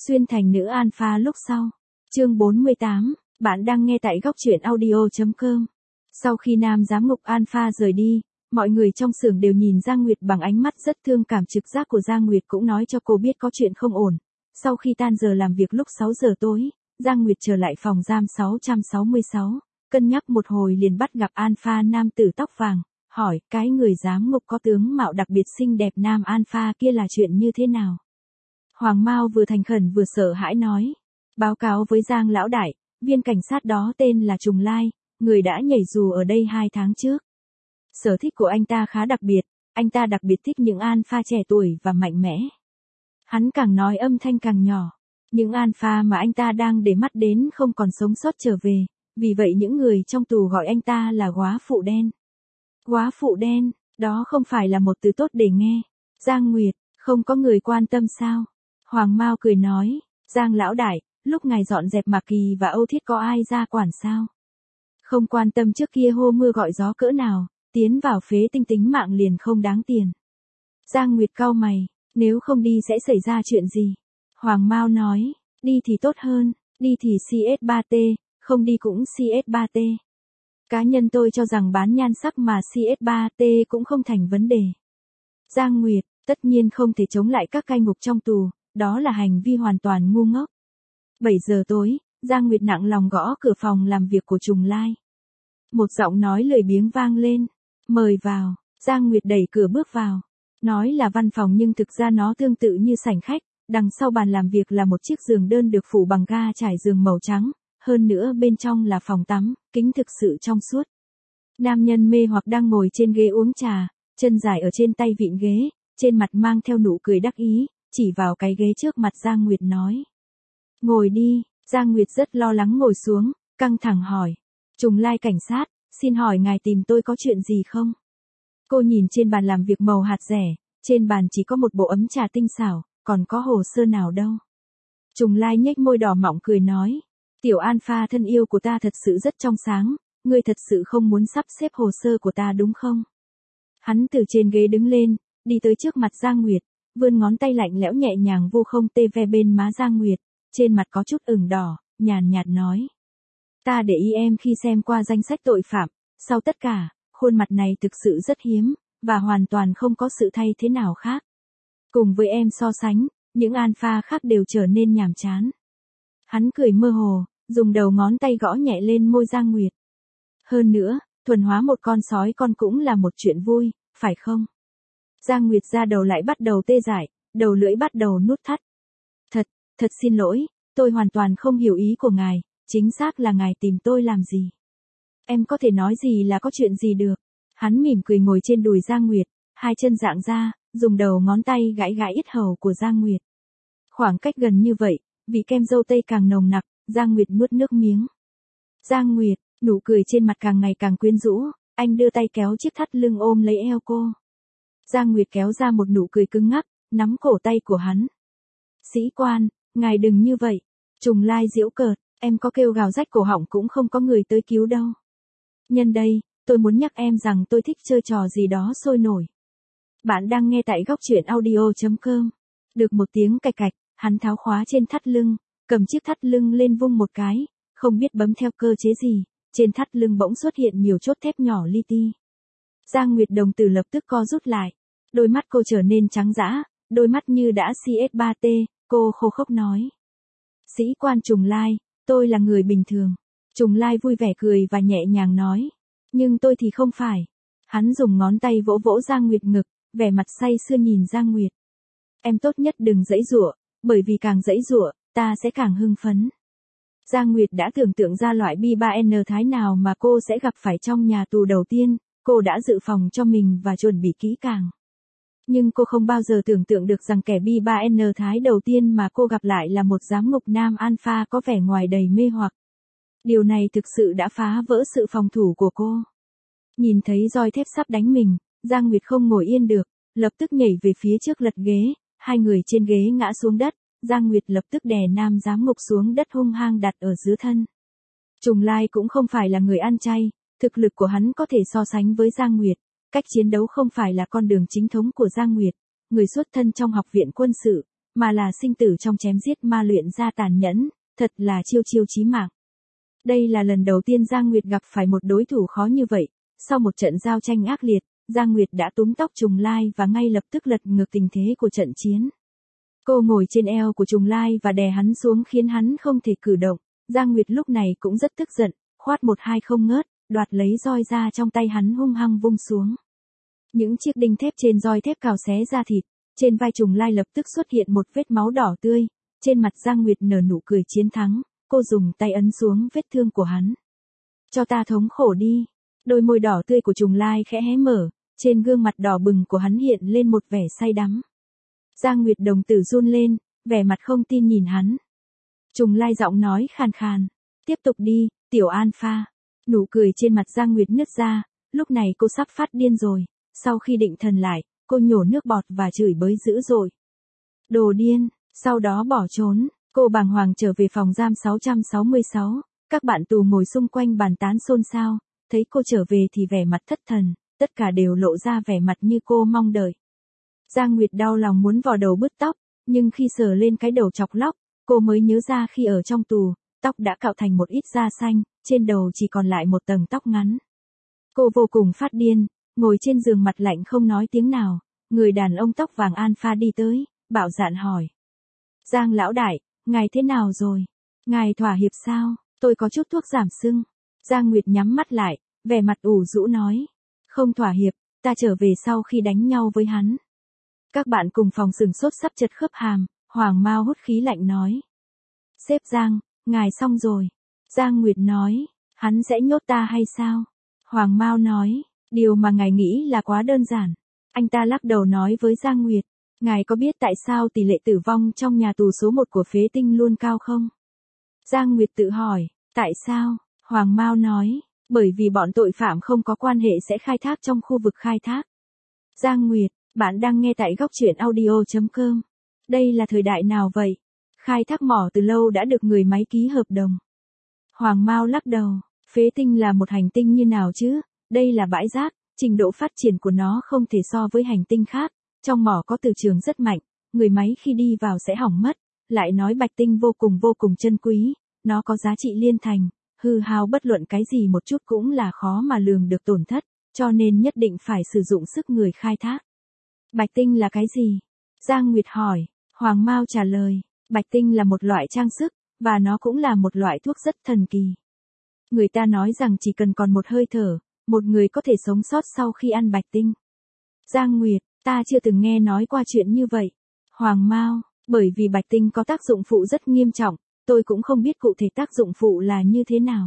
Xuyên thành nữ alpha lúc sau. Chương 48, bạn đang nghe tại góc truyện audio.com. Sau khi nam giám ngục alpha rời đi, mọi người trong xưởng đều nhìn Giang Nguyệt bằng ánh mắt rất thương cảm, trực giác của Giang Nguyệt cũng nói cho cô biết có chuyện không ổn. Sau khi tan giờ làm việc lúc 6 giờ tối, Giang Nguyệt trở lại phòng giam 666, cân nhắc một hồi liền bắt gặp alpha nam tử tóc vàng, hỏi cái người giám ngục có tướng mạo đặc biệt xinh đẹp nam alpha kia là chuyện như thế nào. Hoàng Mao vừa thành khẩn vừa sợ hãi nói, báo cáo với Giang lão đại, viên cảnh sát đó tên là Trùng Lai, người đã nhảy dù ở đây 2 tháng trước. Sở thích của anh ta khá đặc biệt, anh ta đặc biệt thích những alpha trẻ tuổi và mạnh mẽ. Hắn càng nói âm thanh càng nhỏ, những alpha mà anh ta đang để mắt đến không còn sống sót trở về, vì vậy những người trong tù gọi anh ta là góa phụ đen. Góa phụ đen, đó không phải là một từ tốt để nghe. Giang Nguyệt, không có người quan tâm sao? Hoàng Mao cười nói, Giang lão đại, lúc ngài dọn dẹp Mạc Kỳ và Âu Thiết có ai ra quản sao? Không quan tâm trước kia hô mưa gọi gió cỡ nào, tiến vào phế tinh tính mạng liền không đáng tiền. Giang Nguyệt cau mày, nếu không đi sẽ xảy ra chuyện gì? Hoàng Mao nói, đi thì tốt hơn, đi thì CS3T, không đi cũng CS3T. Cá nhân tôi cho rằng bán nhan sắc mà CS3T cũng không thành vấn đề. Giang Nguyệt, tất nhiên không thể chống lại các cai ngục trong tù, đó là hành vi hoàn toàn ngu ngốc. 7 giờ tối, Giang Nguyệt nặng lòng gõ cửa phòng làm việc của Trùng Lai. Một giọng nói lười biếng vang lên, mời vào. Giang Nguyệt đẩy cửa bước vào. Nói là văn phòng nhưng thực ra nó tương tự như sảnh khách, đằng sau bàn làm việc là một chiếc giường đơn được phủ bằng ga trải giường màu trắng, hơn nữa bên trong là phòng tắm, kính thực sự trong suốt. Nam nhân mê hoặc đang ngồi trên ghế uống trà, chân dài ở trên tay vịn ghế, trên mặt mang theo nụ cười đắc ý, chỉ vào cái ghế trước mặt Giang Nguyệt nói. Ngồi đi. Giang Nguyệt rất lo lắng ngồi xuống, căng thẳng hỏi. Trùng Lai cảnh sát, xin hỏi ngài tìm tôi có chuyện gì không? Cô nhìn trên bàn làm việc màu hạt rẻ, trên bàn chỉ có một bộ ấm trà tinh xảo, còn có hồ sơ nào đâu. Trùng Lai nhếch môi đỏ mọng cười nói. Tiểu alpha thân yêu của ta thật sự rất trong sáng, ngươi thật sự không muốn sắp xếp hồ sơ của ta đúng không? Hắn từ trên ghế đứng lên, đi tới trước mặt Giang Nguyệt, vươn ngón tay lạnh lẽo nhẹ nhàng vô không tê ve bên má Giang Nguyệt, trên mặt có chút ửng đỏ, nhàn nhạt nói. Ta để ý em khi xem qua danh sách tội phạm, sau tất cả, khuôn mặt này thực sự rất hiếm, và hoàn toàn không có sự thay thế nào khác. Cùng với em so sánh, những alpha khác đều trở nên nhàm chán. Hắn cười mơ hồ, dùng đầu ngón tay gõ nhẹ lên môi Giang Nguyệt. Hơn nữa, thuần hóa một con sói con cũng là một chuyện vui, phải không? Giang Nguyệt ra đầu lại bắt đầu tê dại, đầu lưỡi bắt đầu nút thắt. Thật xin lỗi, tôi hoàn toàn không hiểu ý của ngài, chính xác là ngài tìm tôi làm gì? Em có thể nói gì là có chuyện gì được? Hắn mỉm cười ngồi trên đùi Giang Nguyệt, hai chân dạng ra, dùng đầu ngón tay gãi gãi yết hầu của Giang Nguyệt. Khoảng cách gần như vậy, vị kem dâu tây càng nồng nặc, Giang Nguyệt nuốt nước miếng. Giang Nguyệt, nụ cười trên mặt càng ngày càng quyến rũ, anh đưa tay kéo chiếc thắt lưng ôm lấy eo cô. Giang Nguyệt kéo ra một nụ cười cứng ngắc, nắm cổ tay của hắn. Sĩ quan, ngài đừng như vậy. Trùng Lai giễu cợt, em có kêu gào rách cổ họng cũng không có người tới cứu đâu. Nhân đây, tôi muốn nhắc em rằng tôi thích chơi trò gì đó sôi nổi. Bạn đang nghe tại góc truyện audio.com. Được một tiếng cạch cạch, hắn tháo khóa trên thắt lưng, cầm chiếc thắt lưng lên vung một cái, không biết bấm theo cơ chế gì, trên thắt lưng bỗng xuất hiện nhiều chốt thép nhỏ li ti. Giang Nguyệt đồng tử lập tức co rút lại, đôi mắt cô trở nên trắng dã, đôi mắt như đã CS3T, cô khô khốc nói. Sĩ quan Trùng Lai, tôi là người bình thường. Trùng Lai vui vẻ cười và nhẹ nhàng nói. Nhưng tôi thì không phải. Hắn dùng ngón tay vỗ vỗ Giang Nguyệt ngực, vẻ mặt say sưa nhìn Giang Nguyệt. Em tốt nhất đừng giãy giụa, bởi vì càng giãy giụa, ta sẽ càng hưng phấn. Giang Nguyệt đã tưởng tượng ra loại B3N thái nào mà cô sẽ gặp phải trong nhà tù đầu tiên, cô đã dự phòng cho mình và chuẩn bị kỹ càng. Nhưng cô không bao giờ tưởng tượng được rằng kẻ B3N thái đầu tiên mà cô gặp lại là một giám ngục nam alpha có vẻ ngoài đầy mê hoặc. Điều này thực sự đã phá vỡ sự phòng thủ của cô. Nhìn thấy roi thép sắp đánh mình, Giang Nguyệt không ngồi yên được, lập tức nhảy về phía trước lật ghế, hai người trên ghế ngã xuống đất, Giang Nguyệt lập tức đè nam giám ngục xuống đất hung hăng đặt ở dưới thân. Trùng Lai cũng không phải là người ăn chay, thực lực của hắn có thể so sánh với Giang Nguyệt. Cách chiến đấu không phải là con đường chính thống của Giang Nguyệt, người xuất thân trong học viện quân sự, mà là sinh tử trong chém giết ma luyện ra tàn nhẫn, thật là chiêu chiêu chí mạng. Đây là lần đầu tiên Giang Nguyệt gặp phải một đối thủ khó như vậy, sau một trận giao tranh ác liệt, Giang Nguyệt đã túm tóc Trùng Lai và ngay lập tức lật ngược tình thế của trận chiến. Cô ngồi trên eo của Trùng Lai và đè hắn xuống khiến hắn không thể cử động, Giang Nguyệt lúc này cũng rất tức giận, khoát một hai không ngớt, đoạt lấy roi ra trong tay hắn hung hăng vung xuống. Những chiếc đinh thép trên roi thép cào xé ra thịt, trên vai Trùng Lai lập tức xuất hiện một vết máu đỏ tươi, trên mặt Giang Nguyệt nở nụ cười chiến thắng, cô dùng tay ấn xuống vết thương của hắn. Cho ta thống khổ đi. Đôi môi đỏ tươi của Trùng Lai khẽ hé mở, trên gương mặt đỏ bừng của hắn hiện lên một vẻ say đắm. Giang Nguyệt đồng tử run lên, vẻ mặt không tin nhìn hắn. Trùng Lai giọng nói khàn khàn, tiếp tục đi, tiểu Alpha. Nụ cười trên mặt Giang Nguyệt nứt ra, lúc này cô sắp phát điên rồi, sau khi định thần lại, cô nhổ nước bọt và chửi bới dữ dội. Đồ điên, sau đó bỏ trốn, cô bàng hoàng trở về phòng giam 666, các bạn tù ngồi xung quanh bàn tán xôn xao, thấy cô trở về thì vẻ mặt thất thần, tất cả đều lộ ra vẻ mặt như cô mong đợi. Giang Nguyệt đau lòng muốn vò đầu bứt tóc, nhưng khi sờ lên cái đầu chọc lóc, cô mới nhớ ra khi ở trong tù, tóc đã cạo thành một ít da xanh, trên đầu chỉ còn lại một tầng tóc ngắn. Cô vô cùng phát điên, ngồi trên giường mặt lạnh không nói tiếng nào, người đàn ông tóc vàng Alpha đi tới, bạo dạn hỏi. Giang lão đại, ngài thế nào rồi? Ngài thỏa hiệp sao? Tôi có chút thuốc giảm sưng. Giang Nguyệt nhắm mắt lại, vẻ mặt ủ rũ nói. Không thỏa hiệp, ta trở về sau khi đánh nhau với hắn. Các bạn cùng phòng sừng sốt sắp chật khớp hàm, Hoàng Mao hút khí lạnh nói. Sếp Giang, ngài xong rồi. Giang Nguyệt nói, hắn sẽ nhốt ta hay sao? Hoàng Mao nói, điều mà ngài nghĩ là quá đơn giản. Anh ta lắc đầu nói với Giang Nguyệt, ngài có biết tại sao tỷ lệ tử vong trong nhà tù số 1 của Phế Tinh luôn cao không? Giang Nguyệt tự hỏi, tại sao? Hoàng Mao nói, bởi vì bọn tội phạm không có quan hệ sẽ khai thác trong khu vực khai thác. Giang Nguyệt, bạn đang nghe tại góc truyện audio.com. Đây là thời đại nào vậy? Khai thác mỏ từ lâu đã được người máy ký hợp đồng. Hoàng Mao lắc đầu, Phế Tinh là một hành tinh như nào chứ? Đây là bãi rác, trình độ phát triển của nó không thể so với hành tinh khác. Trong mỏ có từ trường rất mạnh, người máy khi đi vào sẽ hỏng mất. Lại nói Bạch Tinh vô cùng chân quý, nó có giá trị liên thành, hư hao bất luận cái gì một chút cũng là khó mà lường được tổn thất, cho nên nhất định phải sử dụng sức người khai thác. Bạch Tinh là cái gì? Giang Nguyệt hỏi, Hoàng Mao trả lời, Bạch Tinh là một loại trang sức, và nó cũng là một loại thuốc rất thần kỳ. Người ta nói rằng chỉ cần còn một hơi thở, một người có thể sống sót sau khi ăn Bạch Tinh. Giang Nguyệt, ta chưa từng nghe nói qua chuyện như vậy. Hoàng Mao, bởi vì Bạch Tinh có tác dụng phụ rất nghiêm trọng, tôi cũng không biết cụ thể tác dụng phụ là như thế nào.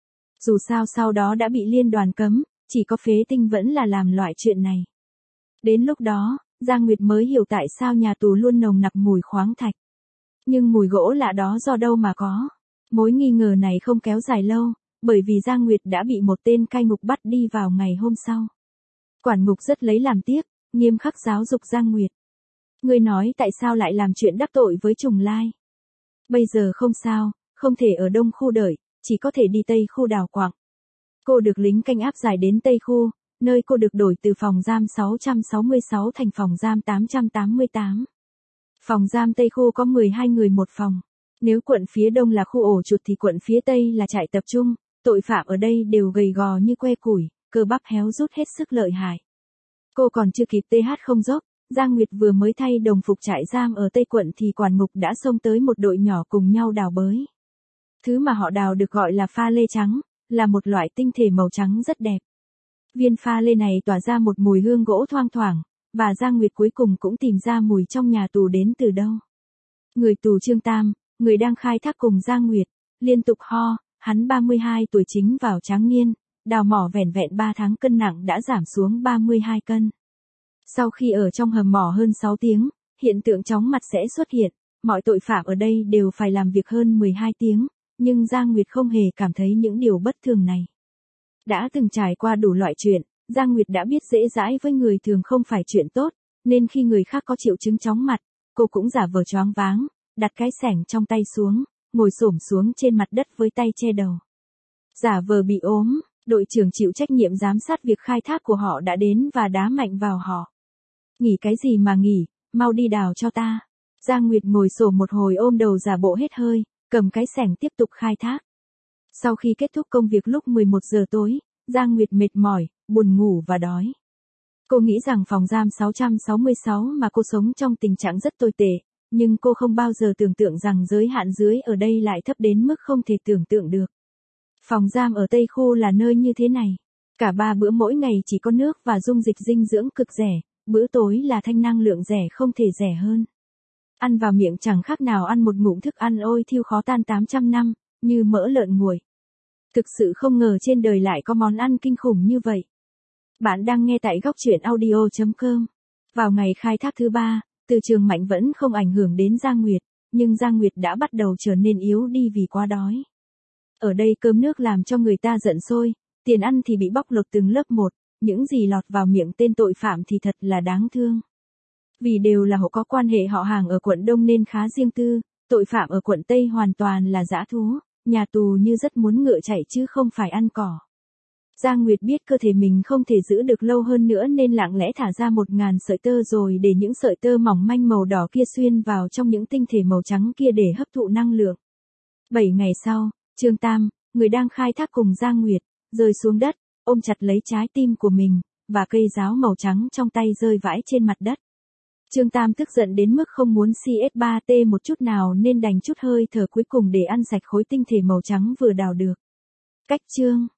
Dù sao sau đó đã bị liên đoàn cấm, chỉ có Phế Tinh vẫn là làm loại chuyện này. Đến lúc đó, Giang Nguyệt mới hiểu tại sao nhà tù luôn nồng nặc mùi khoáng thạch. Nhưng mùi gỗ lạ đó do đâu mà có? Mối nghi ngờ này không kéo dài lâu, bởi vì Giang Nguyệt đã bị một tên cai ngục bắt đi vào ngày hôm sau. Quản ngục rất lấy làm tiếc, nghiêm khắc giáo dục Giang Nguyệt. Ngươi nói tại sao lại làm chuyện đắc tội với Trùng Lai? Bây giờ không sao, không thể ở đông khu đợi, chỉ có thể đi tây khu đào quặng. Cô được lính canh áp giải đến tây khu, nơi cô được đổi từ phòng giam 666 thành phòng giam 888. Phòng giam tây khu có 12 người một phòng. Nếu quận phía đông là khu ổ chuột thì quận phía tây là trại tập trung, tội phạm ở đây đều gầy gò như que củi, cơ bắp héo rút hết sức lợi hại. Cô còn chưa kịp TH không dốc, Giang Nguyệt vừa mới thay đồng phục trại giam ở Tây quận thì quản ngục đã xông tới một đội nhỏ cùng nhau đào bới. Thứ mà họ đào được gọi là pha lê trắng, là một loại tinh thể màu trắng rất đẹp. Viên pha lê này tỏa ra một mùi hương gỗ thoang thoảng, và Giang Nguyệt cuối cùng cũng tìm ra mùi trong nhà tù đến từ đâu. Người tù Trương Tam, người đang khai thác cùng Giang Nguyệt, liên tục ho, hắn 32 tuổi chính vào tráng niên, đào mỏ vẻn vẹn 3 tháng cân nặng đã giảm xuống 32 cân. Sau khi ở trong hầm mỏ hơn 6 tiếng, hiện tượng chóng mặt sẽ xuất hiện, mọi tội phạm ở đây đều phải làm việc hơn 12 tiếng, nhưng Giang Nguyệt không hề cảm thấy những điều bất thường này. Đã từng trải qua đủ loại chuyện, Giang Nguyệt đã biết dễ dãi với người thường không phải chuyện tốt, nên khi người khác có triệu chứng chóng mặt, cô cũng giả vờ choáng váng, đặt cái xẻng trong tay xuống, ngồi xổm xuống trên mặt đất với tay che đầu. Giả vờ bị ốm, đội trưởng chịu trách nhiệm giám sát việc khai thác của họ đã đến và đá mạnh vào họ. Nghỉ cái gì mà nghỉ, mau đi đào cho ta. Giang Nguyệt ngồi xổm một hồi ôm đầu giả bộ hết hơi, cầm cái xẻng tiếp tục khai thác. Sau khi kết thúc công việc lúc 11 giờ tối, Giang Nguyệt mệt mỏi, buồn ngủ và đói. Cô nghĩ rằng phòng giam 666 mà cô sống trong tình trạng rất tồi tệ, nhưng cô không bao giờ tưởng tượng rằng giới hạn dưới ở đây lại thấp đến mức không thể tưởng tượng được. Phòng giam ở Tây Khu là nơi như thế này. Cả 3 bữa mỗi ngày chỉ có nước và dung dịch dinh dưỡng cực rẻ, bữa tối là thanh năng lượng rẻ không thể rẻ hơn. Ăn vào miệng chẳng khác nào ăn một ngụm thức ăn ôi thiêu khó tan 800 năm, như mỡ lợn nguội. Thực sự không ngờ trên đời lại có món ăn kinh khủng như vậy. Bạn đang nghe tại góc truyện audio.com. Vào ngày khai thác thứ 3, từ trường mạnh vẫn không ảnh hưởng đến Giang Nguyệt, nhưng Giang Nguyệt đã bắt đầu trở nên yếu đi vì quá đói. Ở đây cơm nước làm cho người ta giận sôi, tiền ăn thì bị bóc lột từng lớp một, những gì lọt vào miệng tên tội phạm thì thật là đáng thương. Vì đều là hộ có quan hệ họ hàng ở quận Đông nên khá riêng tư, tội phạm ở quận Tây hoàn toàn là dã thú, nhà tù như rất muốn ngựa chạy chứ không phải ăn cỏ. Giang Nguyệt biết cơ thể mình không thể giữ được lâu hơn nữa nên lặng lẽ thả ra 1000 sợi tơ rồi để những sợi tơ mỏng manh màu đỏ kia xuyên vào trong những tinh thể màu trắng kia để hấp thụ năng lượng. 7 ngày sau, Trương Tam, người đang khai thác cùng Giang Nguyệt, rơi xuống đất, ôm chặt lấy trái tim của mình, và cây giáo màu trắng trong tay rơi vãi trên mặt đất. Trương Tam tức giận đến mức không muốn CS3T một chút nào nên đành chút hơi thở cuối cùng để ăn sạch khối tinh thể màu trắng vừa đào được. Cách chương